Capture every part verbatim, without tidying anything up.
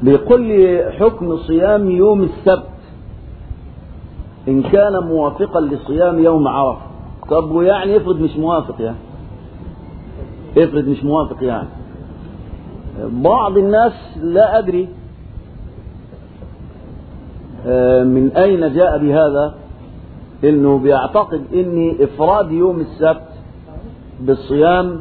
بيقول لي حكم صيام يوم السبت إن كان موافقا لصيام يوم عرفة. طب ويعني افرض مش موافق، يعني افرض مش موافق يعني بعض الناس لا أدري من أين جاء بهذا، إنه بيعتقد إن إفراد يوم السبت بالصيام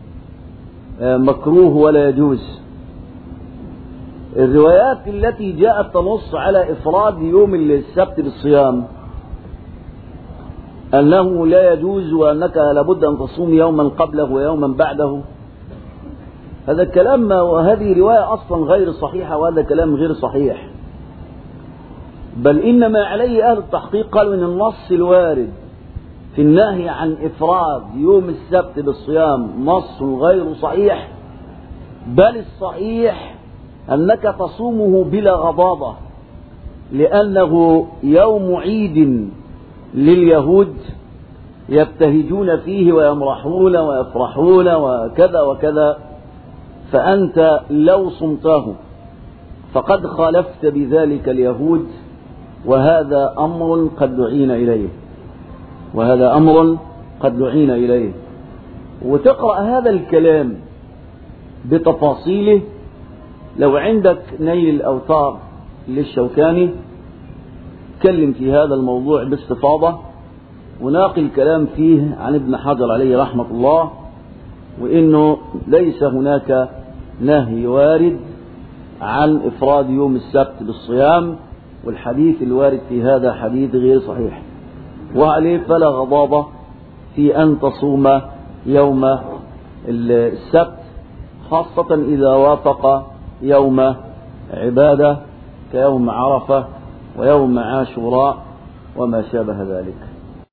مكروه ولا يجوز. الروايات التي جاءت تنص على إفراد يوم السبت بالصيام أنه لا يجوز وأنك لابد أن تصوم يوما قبله ويوما بعده، هذا الكلام وهذه رواية أصلا غير صحيحة، وهذا كلام غير صحيح. بل إنما عليه أهل التحقيق قالوا إن النص الوارد في النهي عن إفراد يوم السبت بالصيام نص غير صحيح، بل الصحيح أنك تصومه بلا غضاضة، لأنه يوم عيد لليهود يبتهجون فيه ويمرحون ويفرحون وكذا وكذا، فأنت لو صمته فقد خالفت بذلك اليهود، وهذا أمر قد دعينا إليه وهذا أمر قد دعينا إليه. وتقرأ هذا الكلام بتفاصيله لو عندك نيل الأوتار للشوكاني، تكلم في هذا الموضوع باستفاضة وناقل كلام فيه عن ابن حجر عليه رحمة الله، وإنه ليس هناك نهي وارد عن إفراد يوم السبت بالصيام، والحديث الوارد في هذا حديث غير صحيح، وعليه فلا غضاضة في أن تصوم يوم السبت، خاصة إذا وافق يوم عبادة كيوم عرفة ويوم عاشوراء وما شابه ذلك.